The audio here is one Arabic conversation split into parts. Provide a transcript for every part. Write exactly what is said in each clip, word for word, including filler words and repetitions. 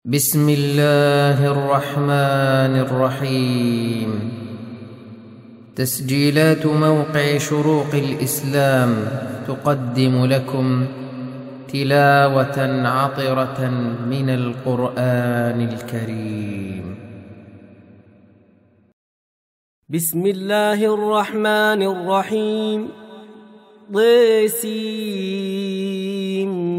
بسم الله الرحمن الرحيم. تسجيلات موقع شروق الإسلام تقدم لكم تلاوة عطرة من القرآن الكريم. بسم الله الرحمن الرحيم. ضيسيم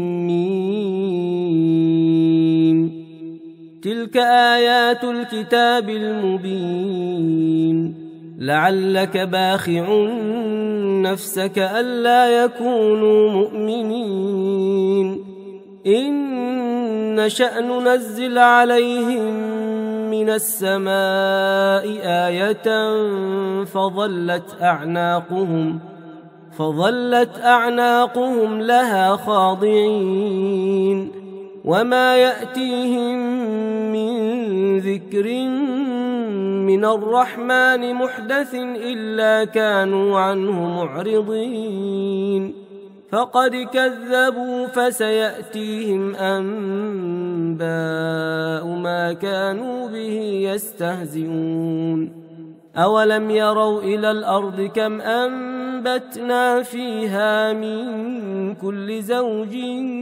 تلك آيات الكتاب المبين لعلك باخع نفسك ألا يكونوا مؤمنين إن نشأ ننزل عليهم من السماء آية فظلت أعناقهم فظلت أعناقهم لها خاضعين وما يأتيهم من ذكر من الرحمن محدث إلا كانوا عنه معرضين فقد كذبوا فسيأتيهم أنباء ما كانوا به يستهزئون أولم يروا إلى الأرض كم أنبتنا فيها من كل زوج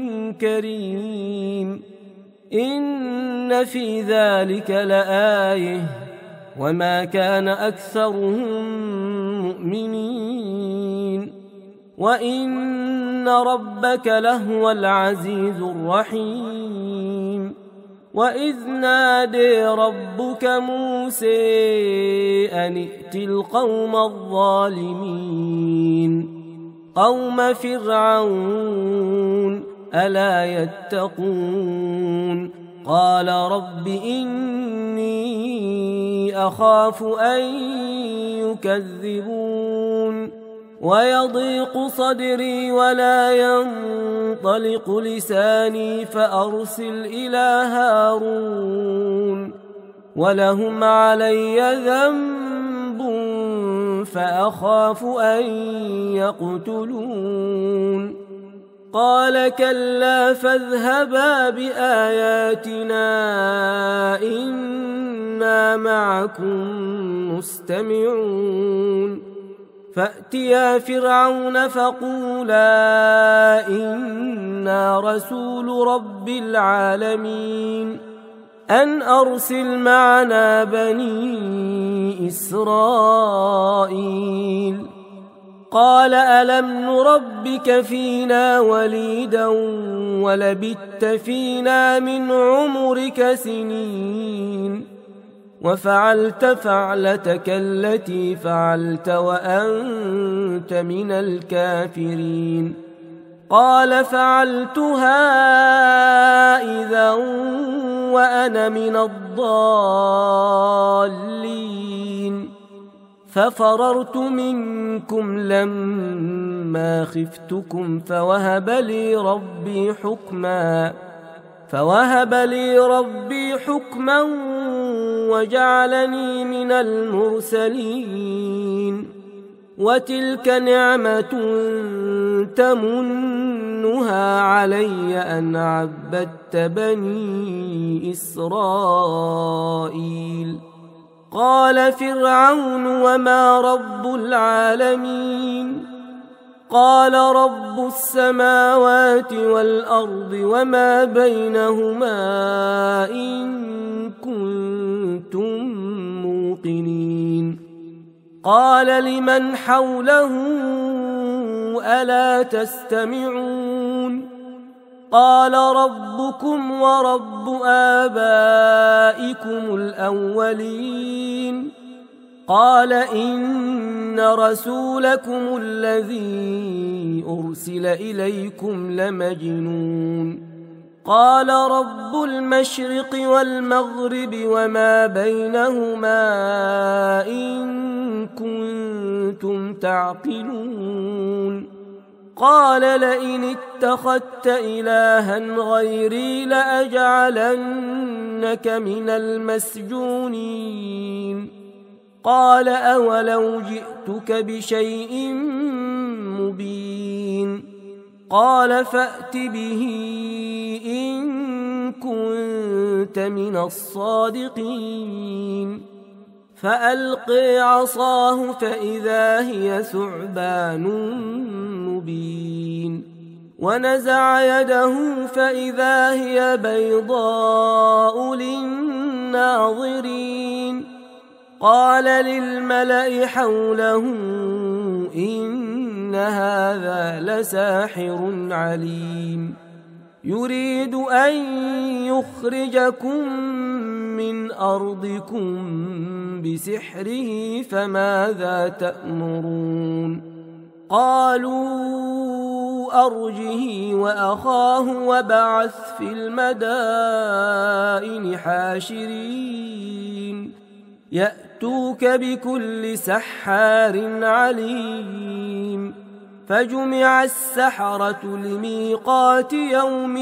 كريم إن في ذلك لآية وما كان أكثرهم مؤمنين وإن ربك لهو العزيز الرحيم وإذ نادى ربك موسى أن ائت القوم الظالمين قوم فرعون ألا يتقون قال رب إني أخاف أن يكذبون ويضيق صدري ولا ينطلق لساني فأرسل إلى هارون ولهم علي ذنب فأخاف أن يقتلون قال كلا فاذهبا بآياتنا إنا معكم مستمعون فأتيا فرعون فقولا إنا رسول رب العالمين أن أرسل معنا بني إسرائيل قال ألم نربك فينا وليدا ولبثت فينا من عمرك سنين وفعلت فعلتك التي فعلت وأنت من الكافرين قال فعلتها إذا وأنا من الضالين ففررت منكم لما خفتكم فوهب لي ربي حكما فوهب لي ربي حكما وجعلني من المرسلين وتلك نعمة تمنها علي أن عبدت بني إسرائيل قال فرعون وما رب العالمين قال رب السماوات والأرض وما بينهما إن كنتم موقنين قال لمن حوله ألا تستمعون قال ربكم ورب آبائكم الأولين قال إن رسولكم الذي أرسل إليكم لمجنون قال رب المشرق والمغرب وما بينهما إن كنتم تعقلون قال لئن اتخذت إلها غيري لأجعلنك من المسجونين قال أولو جئتك بشيء مبين قال فأت به إن كنت من الصادقين فألقي عصاه فإذا هي ثعبان مبين ونزع يده فإذا هي بيضاء للناظرين قال للملأ حوله إن هذا لساحر عليم يريد أن يخرجكم من أرضكم بسحره فماذا تأمرون قالوا أرجه وأخاه وبعث في المدائن حاشرين يأتوك بكل سحار عليم فجمع السحرة لميقات يوم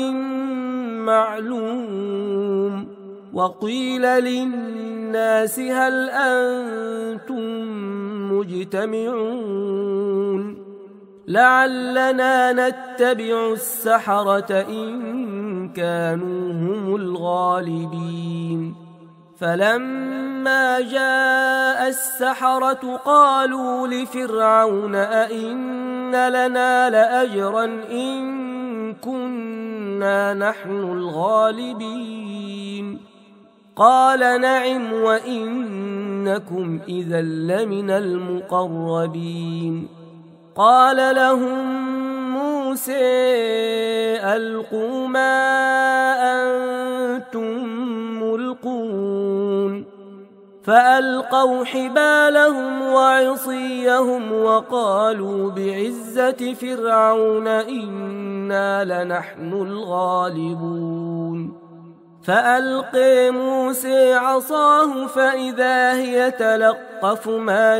معلوم وقيل للناس هل أنتم مجتمعون لعلنا نتبع السحرة إن كانوا هم الغالبين فلما جاء السحرة قالوا لفرعون أئن لنا لأجرا إن كنا نحن الغالبين قال نعم وإنكم إذا لمن المقربين قال لهم موسى ألقوا ما أنتم ملقون فألقوا حبالهم وعصيهم وقالوا بعزة فرعون إنا لنحن الغالبون فألقي موسى عصاه فإذا هي تلقف ما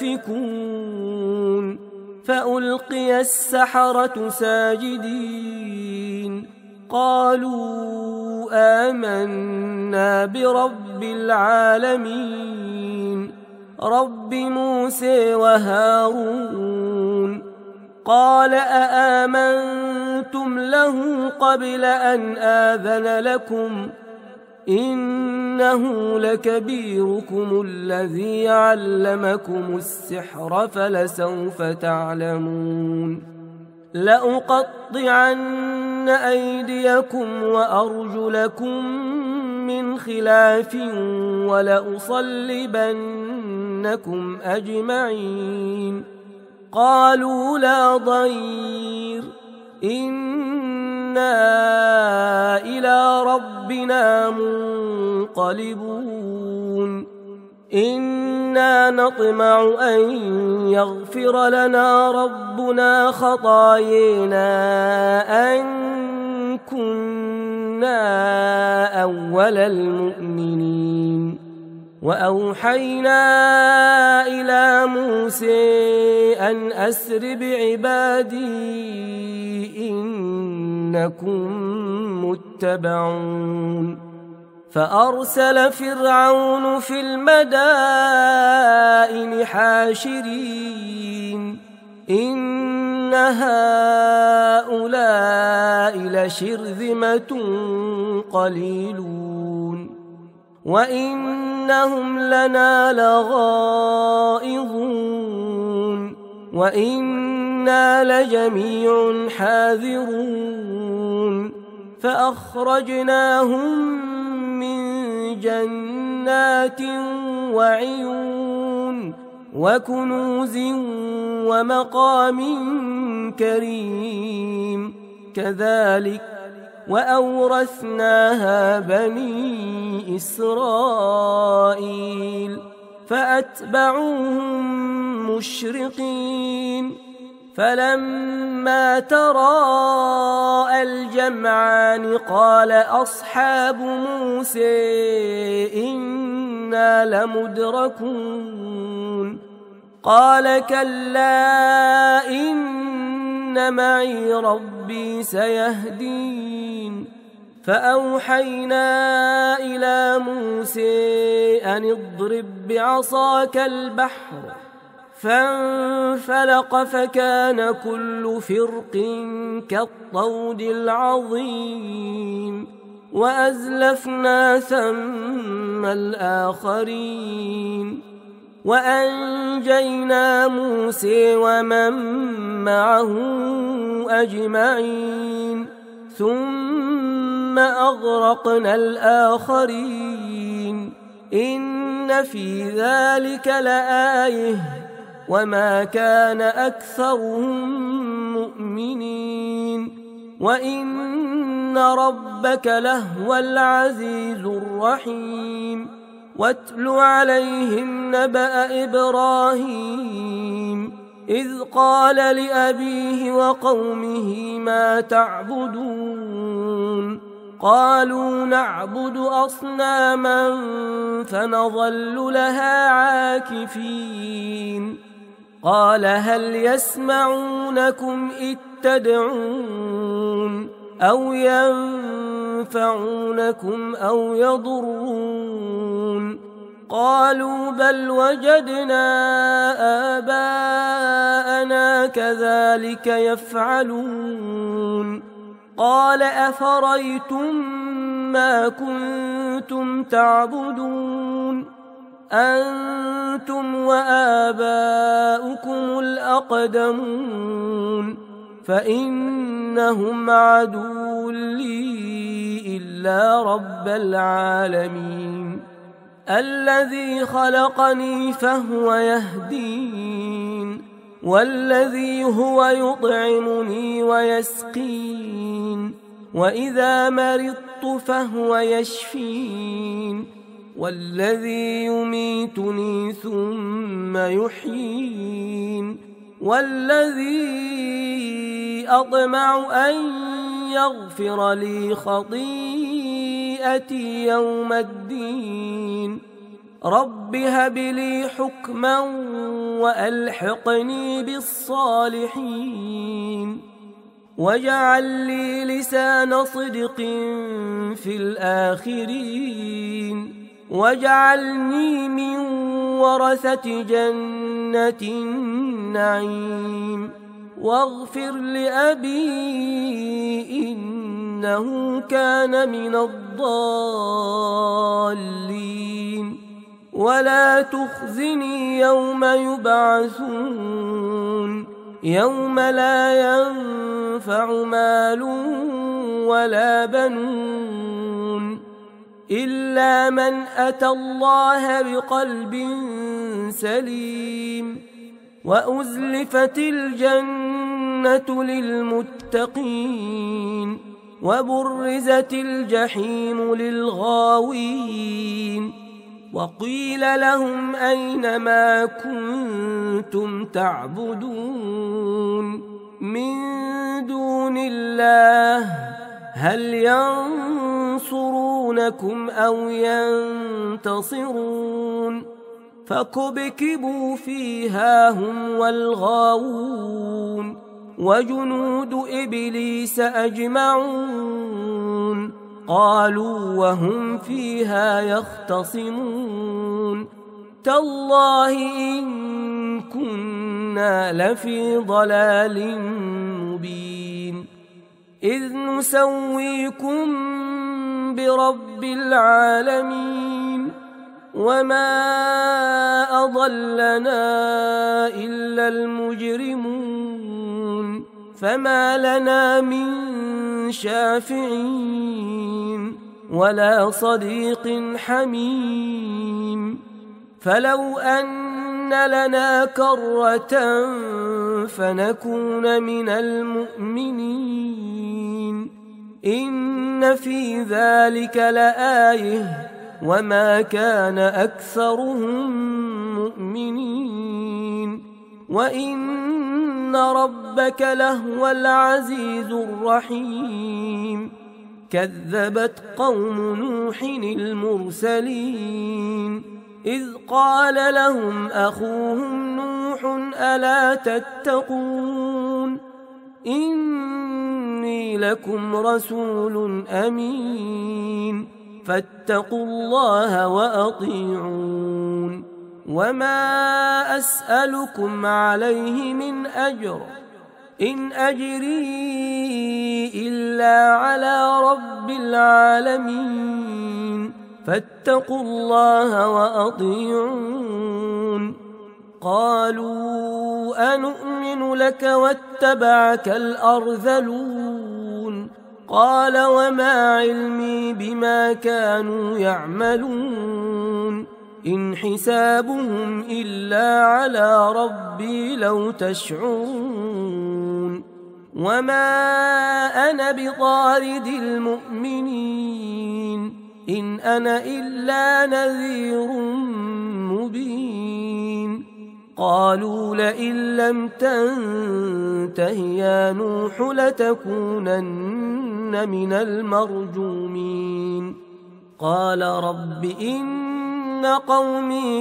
يأفكون فألقي السحرة ساجدين قالوا آمنا برب العالمين رب موسى وهارون قال أآمنتم له قبل أن آذن لكم إنه لكبيركم الذي علمكم السحر فلسوف تعلمون لأقطعن أيديكم وأرجلكم من خلاف ولأصلبنكم أجمعين قالوا لا ضير إنا إلى ربنا منقلبون إنا نطمع أن يغفر لنا ربنا خطايانا أن كنا أول المؤمنين وأوحينا إلى موسى أن أسر بعبادي إنكم متبعون فأرسل فرعون في المدائن حاشرين إن هؤلاء لشرذمة قليلون وإنهم لنا لغائظون وإنا لجميع حاذرون فأخرجناهم من جنات وعيون وكنوز ومقام كريم كذلك وأورثناها بني إسرائيل فأتبعوهم مشرقين فلما تراءى الجمعان قال أصحاب موسى إنا لمدركون قال كلا إن معي ربي سيهدين فأوحينا إلى موسى أن اضرب بعصاك البحر فانفلق فكان كل فرق كالطود العظيم وأزلفنا ثم الآخرين وأنجينا موسى ومن معه أجمعين ثم أغرقنا الآخرين إن في ذلك لآية وما كان أكثرهم مؤمنين وإن ربك لهو العزيز الرحيم واتل عليهم نبأ إبراهيم إذ قال لأبيه وقومه ما تعبدون قالوا نعبد أصناما فنظل لها عاكفين قال هل يسمعونكم إذ تدعون أو ينفعونكم أو يضرون قالوا بل وجدنا آباءنا كذلك يفعلون قال أفريتم ما كنتم تعبدون أنتم وآباؤكم الأقدمون فإنهم عدو لي إلا رب العالمين الذي خلقني فهو يهدين والذي هو يطعمني ويسقين وإذا مرضت فهو يشفين والذي يميتني ثم يحيين والذي أطمع أن يغفر لي خطيئتي يوم الدين رب هب لي حكما وألحقني بالصالحين واجعل لي لسان صدق في الآخرين واجعلني من ورثة جنة النعيم واغفر لأبي إنه كان من الضالين ولا تخزني يوم يبعثون يوم لا ينفع مال ولا بنون إلا من أتى الله بقلب سليم وأزلفت الجنة للمتقين وبرزت الجحيم للغاوين وقيل لهم أين ما كنتم تعبدون من دون الله هل ينصرونكم أو ينتصرون فكبكبوا فيها هم والغاوون وجنود إبليس أجمعون قالوا وهم فيها يختصمون تالله إن كنا لفي ضلال مبين إذ نسويكم برب العالمين وما أضلنا إلا المجرمون فما لنا من شافعين ولا صديق حميم فلو أن لنا كرة فنكون من المؤمنين إن في ذلك لآية وما كان أكثرهم مؤمنين وإن ربك لهو العزيز الرحيم كذبت قوم نوح المرسلين إذ قال لهم أخوهم نوح ألا تتقون إني لكم رسول أمين فاتقوا الله وأطيعون وما أسألكم عليه من أجر إن أجري إلا على رب العالمين فاتقوا الله وأطيعون قالوا أنؤمن لك واتبعك الأرذلون قال وما علمي بما كانوا يعملون إن حسابهم إلا على ربي لو تشعرون وما أنا بطارد المؤمنين إن أنا إلا نذير مبين قالوا لئن لم تنته يا نوح لتكونن من المرجومين قال رب إن قومي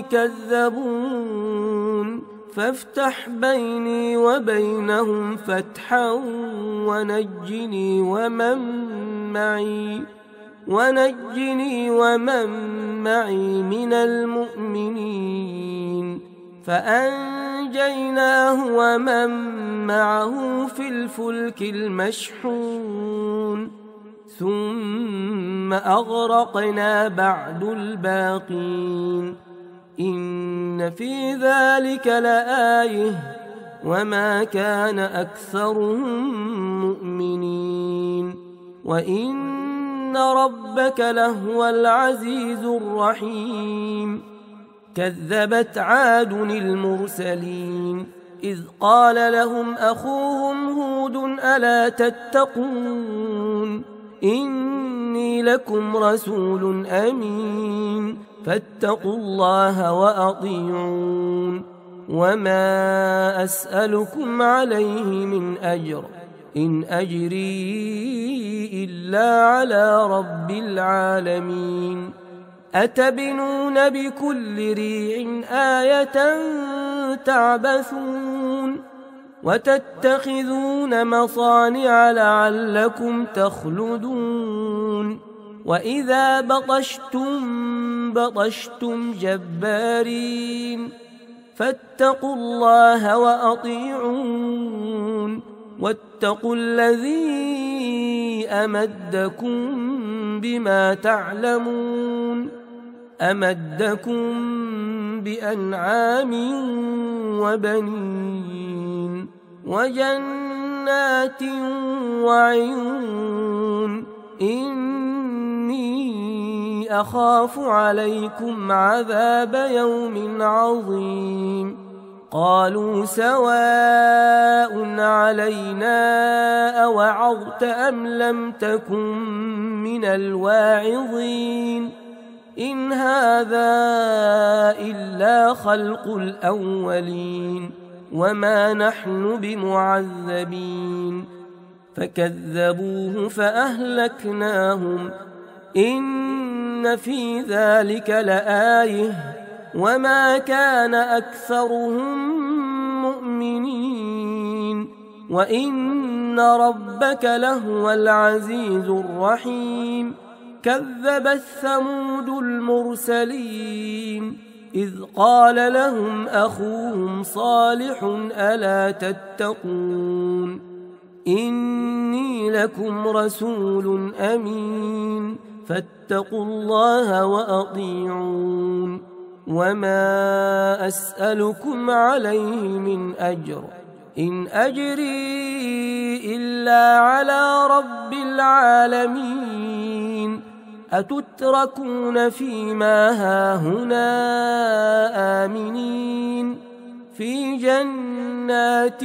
كذبون فافتح بيني وبينهم فتحا ونجني ومن معي ونجني ومن معي من المؤمنين فأنجيناه ومن معه في الفلك المشحون ثم أغرقنا بعد الباقين إن في ذلك لآية وما كان أكثرهم مؤمنين وإن ربك لهو العزيز الرحيم كذبت عاد المرسلين إذ قال لهم أخوهم هود ألا تتقون إني لكم رسول أمين فاتقوا الله وأطيعون وما أسألكم عليه من أجر إن أجري إلا على رب العالمين أتبنون بكل ريع آية تعبثون وتتخذون مصانع لعلكم تخلدون وإذا بطشتم بطشتم جبارين فاتقوا الله وأطيعون واتقوا الذي أمدكم بما تعلمون أمدكم بأنعام وبنين وجنات وعيون إني أخاف عليكم عذاب يوم عظيم قالوا سواء علينا أوعظت أم لم تكن من الواعظين إن هذا إلا خلق الأولين وما نحن بمعذبين فكذبوه فأهلكناهم إن في ذلك لآية وما كان أكثرهم مؤمنين وإن ربك لهو العزيز الرحيم كذبت ثمود المرسلين إذ قال لهم أخوهم صالح ألا تتقون إني لكم رسول أمين فاتقوا الله وأطيعون وما أسألكم عليه من أجر إن أجري إلا على رب العالمين أتتركون فيما هاهنا آمنين في جنات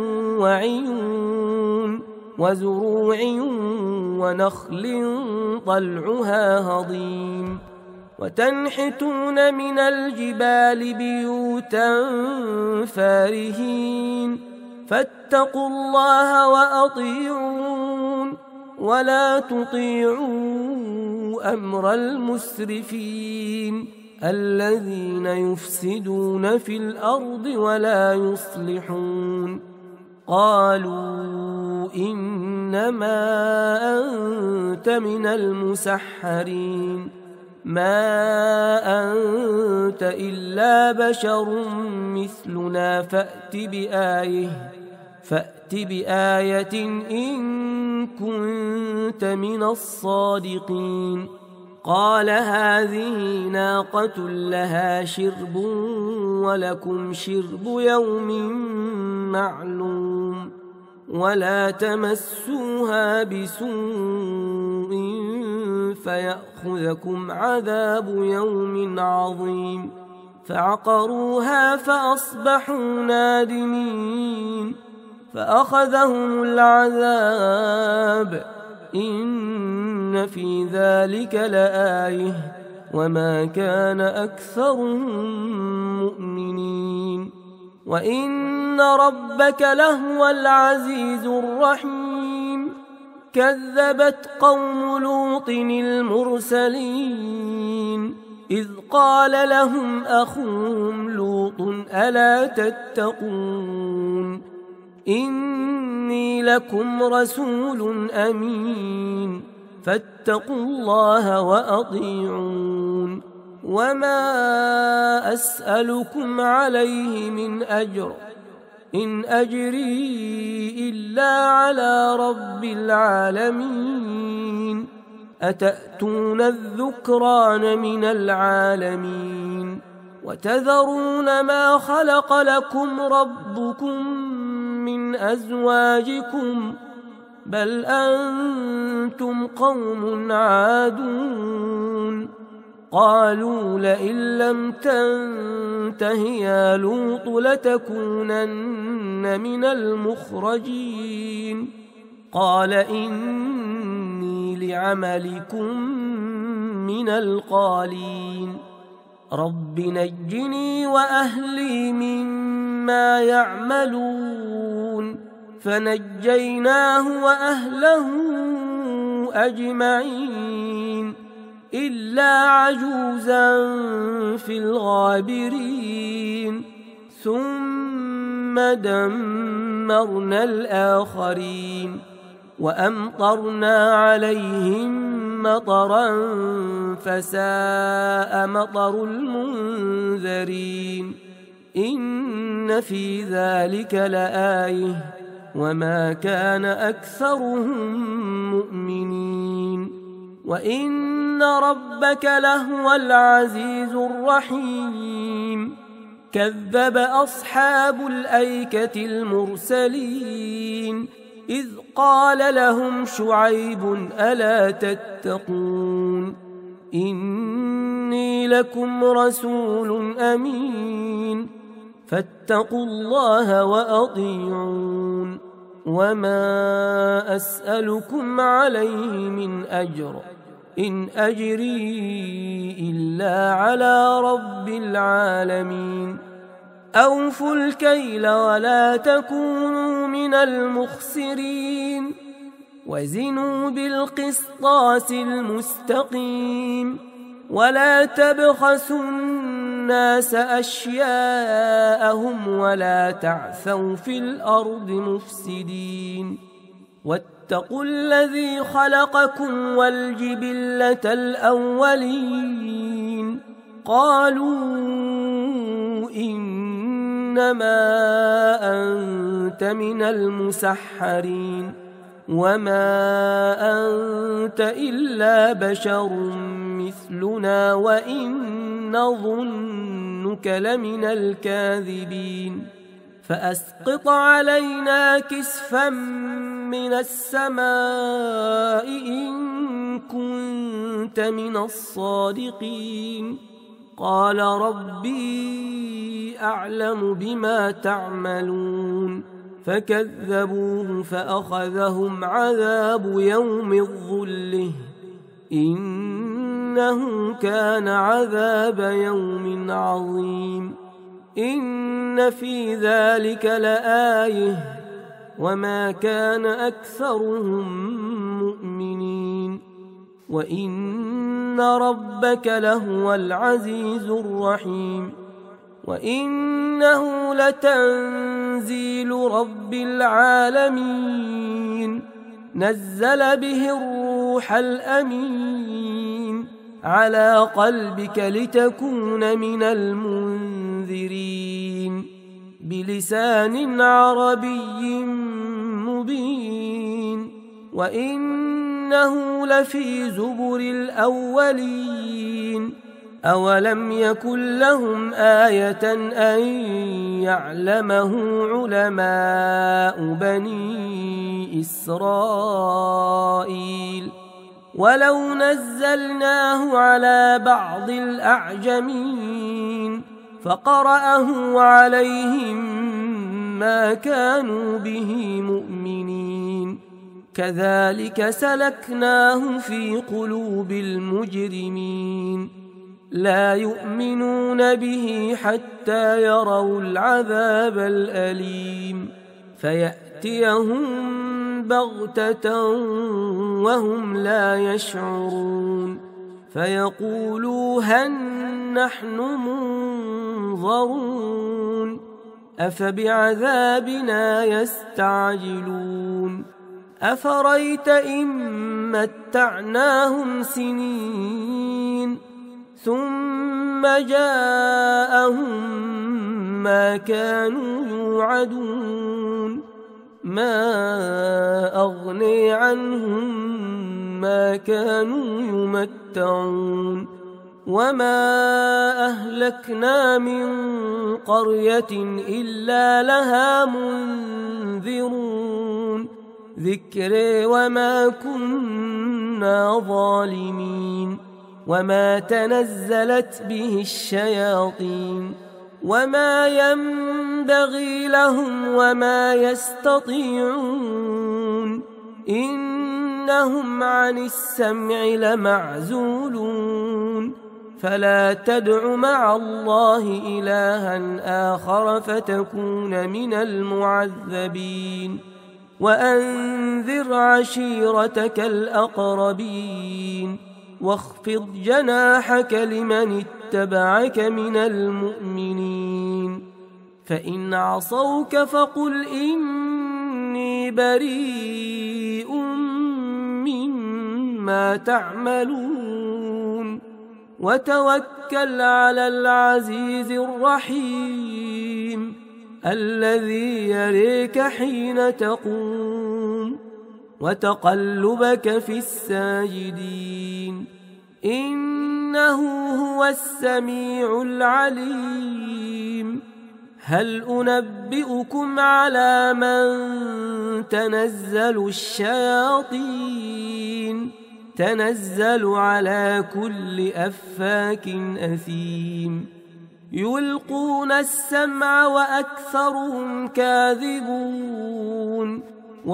وعيون وزروع ونخل طلعها هضيم وتنحتون من الجبال بيوتا فارهين فاتقوا الله وأطيعون ولا تطيعوا أمر المسرفين الذين يفسدون في الأرض ولا يصلحون قالوا إنما أنت من المسحرين ما أنت إلا بشر مثلنا فأت بآية فأت فأت بآية إن كنت من الصادقين. قال هذه ناقة لها شرب ولكم شرب يوم معلوم ولا تمسوها بسوء فيأخذكم عذاب يوم عظيم. فعقروها فأصبحوا نادمين فأخذهم العذاب إن في ذلك لآية وما كان أكثرهم مؤمنين وإن ربك لهو العزيز الرحيم. كذبت قوم لوط المرسلين إذ قال لهم أخوهم لوط ألا تتقون إني لكم رسول أمين فاتقوا الله وأطيعون وما أسألكم عليه من أجر إن أجري إلا على رب العالمين. أتأتون الذكران من العالمين وتذرون ما خلق لكم ربكم من أزواجكم بل أنتم قوم عادون. قالوا لئن لم تنته يا لوط لتكونن من المخرجين. قال إني لعملكم من القالين رب نجني وأهلي مما يعملون. فنجيناه وأهله أجمعين إلا عجوزا في الغابرين ثم دمرنا الآخرين وأمطرنا عليهم مطرا فساء مطر المنذرين. إن في ذلك لآية وما كان أكثرهم مؤمنين وإن ربك لهو العزيز الرحيم. كذب أصحاب الأيكة المرسلين إذ قال لهم شعيب ألا تتقون إني لكم رسول أمين فاتقوا الله وأطيعون وما أسألكم عليه من أجر إن أجري إلا على رب العالمين. أوفوا الكيل ولا تكونوا من المخسرين وزنوا بالقسطاس المستقيم ولا تبخسوا الناس أشياءهم ولا تعثوا في الأرض مفسدين. واتقوا الذي خلقكم والجبلة الأولين. قالوا إنما أنت من المسحرين وما أنت إلا بشر مثلنا وإن نظنك لمن الكاذبين. فأسقط علينا كسفا من السماء إن كنت من الصادقين. قال ربي أعلم بما تعملون. فكذبوه فأخذهم عذاب يوم الظله إنه كان عذاب يوم عظيم. إن في ذلك لآية وما كان أكثرهم مؤمنين وإن ربك لهو العزيز الرحيم. وإنه لتنزيل رب العالمين نزل به الروح الأمين على قلبك لتكون من المنذرين بلسان عربي مبين وإنه لفي زبر الأولين أولم يكن لهم آية أن يعلمه علماء بني إسرائيل ولو نزلناه على بعض الأعجمين فقرأه عليهم ما كانوا به مؤمنين كذلك سلكناه في قلوب المجرمين لا يؤمنون به حتى يروا العذاب الأليم فيأتيهم بغتة وهم لا يشعرون فيقولوا هل نحن منظرون أفبعذابنا يستعجلون أفريت إن متعناهم سنين ثم جاءهم ما كانوا يوعدون ما أغني عنهم ما كانوا يمتعون وما أهلكنا من قرية إلا لها منذرون ذكر وما كنا ظالمين وما تنزلت به الشياطين وما ينبغي لهم وما يستطيعون إنهم عن السمع لمعزولون فلا تدع مع الله إلها آخر فتكون من المعذبين وأنذر عشيرتك الأقربين واخفض جناحك لمن اتبعك من المؤمنين فإن عصوك فقل إني بريء مما تعملون وتوكل على العزيز الرحيم الذي يريك حين تقوم وتقلبك في الساجدين إنه هو السميع العليم هل أنبئكم على من تنزل الشياطين تنزل على كل أفاك أثيم يلقون السمع وأكثرهم كاذبون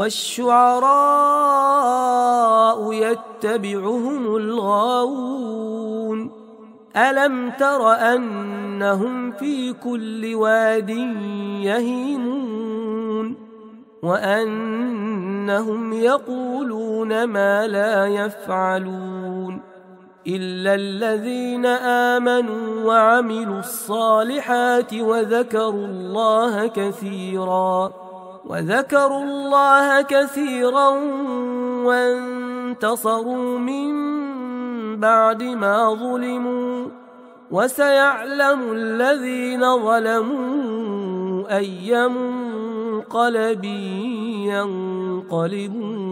والشعراء يتبعهم الغاوون ألم تر أنهم في كل واد يهيمون وأنهم يقولون ما لا يفعلون إلا الذين آمنوا وعملوا الصالحات وذكروا الله كثيرا وذكروا الله كثيرا وانتصروا من بعد ما ظلموا وسيعلم الذين ظلموا أي منقلب ينقلبون